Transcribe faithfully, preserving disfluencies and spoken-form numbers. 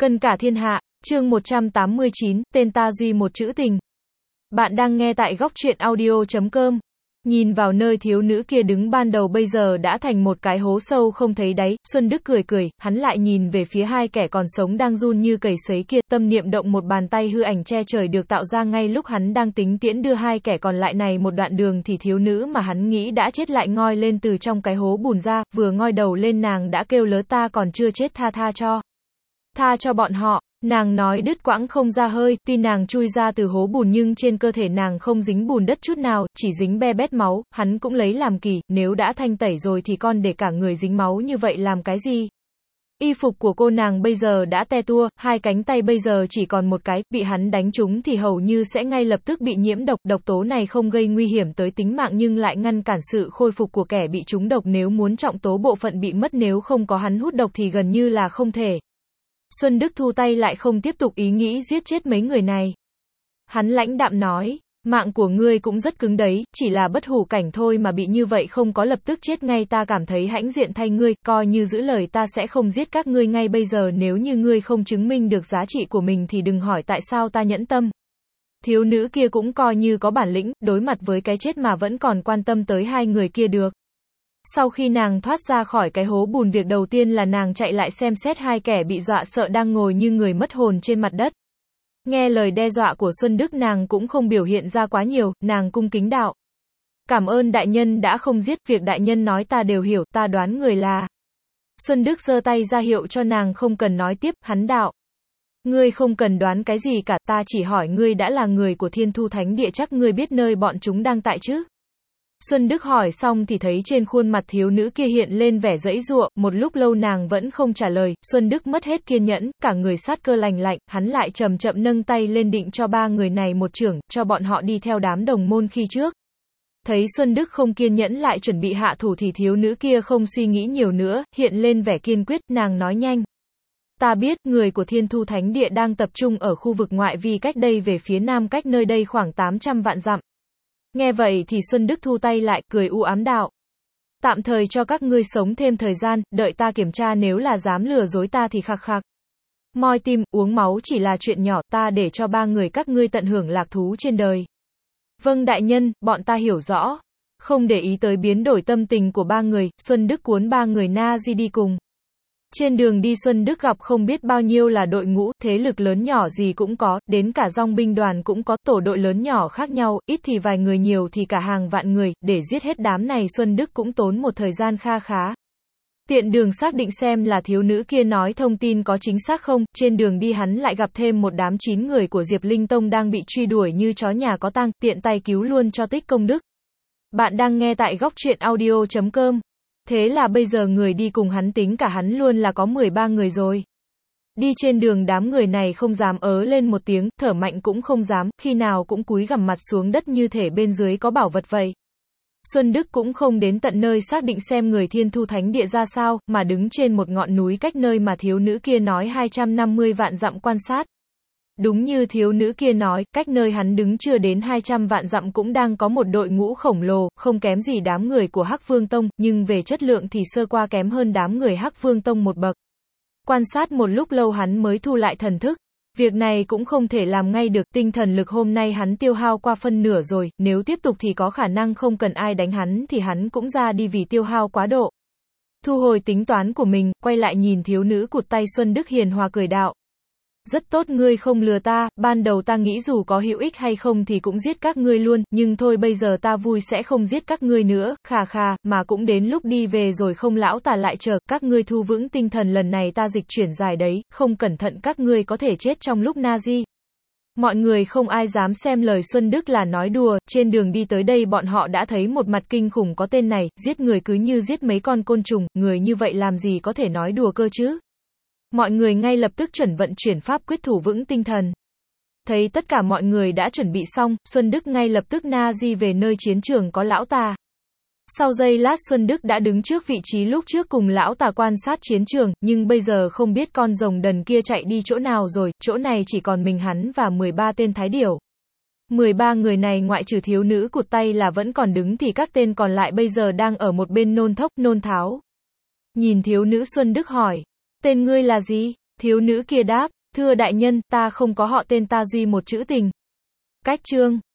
Cân cả thiên hạ, chương một trăm tám mươi chín, tên ta duy một chữ tình. Bạn đang nghe tại góc truyện audio chấm com. Nhìn vào nơi thiếu nữ kia đứng ban đầu bây giờ đã thành một cái hố sâu không thấy đáy, Xuân Đức cười cười, hắn lại nhìn về phía hai kẻ còn sống đang run như cầy sấy kia, tâm niệm động một bàn tay hư ảnh che trời được tạo ra ngay lúc hắn đang tính tiễn đưa hai kẻ còn lại này một đoạn đường thì thiếu nữ mà hắn nghĩ đã chết lại ngoi lên từ trong cái hố bùn ra, vừa ngoi đầu lên nàng đã kêu lớn ta còn chưa chết tha tha cho. Tha cho bọn họ. Nàng nói đứt quãng không ra hơi, tuy nàng chui ra từ hố bùn nhưng trên cơ thể nàng không dính bùn đất chút nào, chỉ dính be bét máu, hắn cũng lấy làm kỳ, nếu đã thanh tẩy rồi thì con để cả người dính máu như vậy làm cái gì? Y phục của cô nàng bây giờ đã te tua, hai cánh tay bây giờ chỉ còn một cái, bị hắn đánh trúng thì hầu như sẽ ngay lập tức bị nhiễm độc, độc tố này không gây nguy hiểm tới tính mạng nhưng lại ngăn cản sự khôi phục của kẻ bị trúng độc, nếu muốn trọng tố bộ phận bị mất nếu không có hắn hút độc thì gần như là không thể. Xuân Đức thu tay lại không tiếp tục ý nghĩ giết chết mấy người này. Hắn lãnh đạm nói, mạng của ngươi cũng rất cứng đấy, chỉ là bất hủ cảnh thôi mà bị như vậy không có lập tức chết ngay, ta cảm thấy hãnh diện thay ngươi, coi như giữ lời ta sẽ không giết các ngươi ngay bây giờ, nếu như ngươi không chứng minh được giá trị của mình thì đừng hỏi tại sao ta nhẫn tâm. Thiếu nữ kia cũng coi như có bản lĩnh, đối mặt với cái chết mà vẫn còn quan tâm tới hai người kia được. Sau khi nàng thoát ra khỏi cái hố bùn, việc đầu tiên là nàng chạy lại xem xét hai kẻ bị dọa sợ đang ngồi như người mất hồn trên mặt đất. Nghe lời đe dọa của Xuân Đức nàng cũng không biểu hiện ra quá nhiều, nàng cung kính đạo. Cảm ơn đại nhân đã không giết, việc đại nhân nói ta đều hiểu, ta đoán người là. Xuân Đức giơ tay ra hiệu cho nàng không cần nói tiếp, hắn đạo. Ngươi không cần đoán cái gì cả, ta chỉ hỏi ngươi đã là người của Thiên Thu Thánh Địa chắc ngươi biết nơi bọn chúng đang tại chứ? Xuân Đức hỏi xong thì thấy trên khuôn mặt thiếu nữ kia hiện lên vẻ giãy giụa, một lúc lâu nàng vẫn không trả lời, Xuân Đức mất hết kiên nhẫn, cả người sát cơ lành lạnh, hắn lại chậm chậm nâng tay lên định cho ba người này một chưởng, cho bọn họ đi theo đám đồng môn khi trước. Thấy Xuân Đức không kiên nhẫn lại chuẩn bị hạ thủ thì thiếu nữ kia không suy nghĩ nhiều nữa, hiện lên vẻ kiên quyết, nàng nói nhanh. Ta biết, người của Thiên Thu Thánh Địa đang tập trung ở khu vực ngoại vi cách đây về phía nam cách nơi đây khoảng tám trăm vạn dặm. Nghe vậy thì Xuân Đức thu tay lại, cười u ám đạo. Tạm thời cho các ngươi sống thêm thời gian, đợi ta kiểm tra nếu là dám lừa dối ta thì khạc khạc. Moi tim, uống máu chỉ là chuyện nhỏ, ta để cho ba người các ngươi tận hưởng lạc thú trên đời. Vâng đại nhân, bọn ta hiểu rõ. Không để ý tới biến đổi tâm tình của ba người, Xuân Đức cuốn ba người Na Di đi cùng. Trên đường đi Xuân Đức gặp không biết bao nhiêu là đội ngũ, thế lực lớn nhỏ gì cũng có, đến cả dòng binh đoàn cũng có, tổ đội lớn nhỏ khác nhau, ít thì vài người nhiều thì cả hàng vạn người, để giết hết đám này Xuân Đức cũng tốn một thời gian kha khá. Tiện đường xác định xem là thiếu nữ kia nói thông tin có chính xác không, trên đường đi hắn lại gặp thêm một đám chín người của Diệp Linh Tông đang bị truy đuổi như chó nhà có tang, tiện tay cứu luôn cho tích công đức. Bạn đang nghe tại góc truyện audio chấm com. Thế là bây giờ người đi cùng hắn tính cả hắn luôn là có mười ba người rồi. Đi trên đường đám người này không dám ớ lên một tiếng, thở mạnh cũng không dám, khi nào cũng cúi gằm mặt xuống đất như thể bên dưới có bảo vật vậy. Xuân Đức cũng không đến tận nơi xác định xem người Thiên Thu Thánh Địa ra sao, mà đứng trên một ngọn núi cách nơi mà thiếu nữ kia nói hai trăm năm mươi vạn dặm quan sát. Đúng như thiếu nữ kia nói, cách nơi hắn đứng chưa đến hai trăm vạn dặm cũng đang có một đội ngũ khổng lồ, không kém gì đám người của Hắc Vương Tông, nhưng về chất lượng thì sơ qua kém hơn đám người Hắc Vương Tông một bậc. Quan sát một lúc lâu hắn mới thu lại thần thức. Việc này cũng không thể làm ngay được, tinh thần lực hôm nay hắn tiêu hao qua phân nửa rồi, nếu tiếp tục thì có khả năng không cần ai đánh hắn thì hắn cũng ra đi vì tiêu hao quá độ. Thu hồi tính toán của mình, quay lại nhìn thiếu nữ cụt tay Xuân Đức hiền hòa cười đạo. Rất tốt ngươi không lừa ta, ban đầu ta nghĩ dù có hữu ích hay không thì cũng giết các ngươi luôn, nhưng thôi bây giờ ta vui sẽ không giết các ngươi nữa, khà khà, mà cũng đến lúc đi về rồi không lão ta lại chờ, các ngươi thu vững tinh thần lần này ta dịch chuyển dài đấy, không cẩn thận các ngươi có thể chết trong lúc na di. Mọi người không ai dám xem lời Xuân Đức là nói đùa, trên đường đi tới đây bọn họ đã thấy một mặt kinh khủng có tên này, giết người cứ như giết mấy con côn trùng, người như vậy làm gì có thể nói đùa cơ chứ. Mọi người ngay lập tức chuẩn vận chuyển pháp quyết thủ vững tinh thần. Thấy tất cả mọi người đã chuẩn bị xong, Xuân Đức ngay lập tức na di về nơi chiến trường có lão tà. Sau giây lát Xuân Đức đã đứng trước vị trí lúc trước cùng lão tà quan sát chiến trường, nhưng bây giờ không biết con rồng đần kia chạy đi chỗ nào rồi, chỗ này chỉ còn mình hắn và mười ba tên thái điểu. mười ba người này ngoại trừ thiếu nữ cụt tay là vẫn còn đứng thì các tên còn lại bây giờ đang ở một bên nôn thốc, nôn tháo. Nhìn thiếu nữ Xuân Đức hỏi. Tên ngươi là gì? Thiếu nữ kia đáp, thưa đại nhân, ta không có họ tên ta duy một chữ tình. Cách chương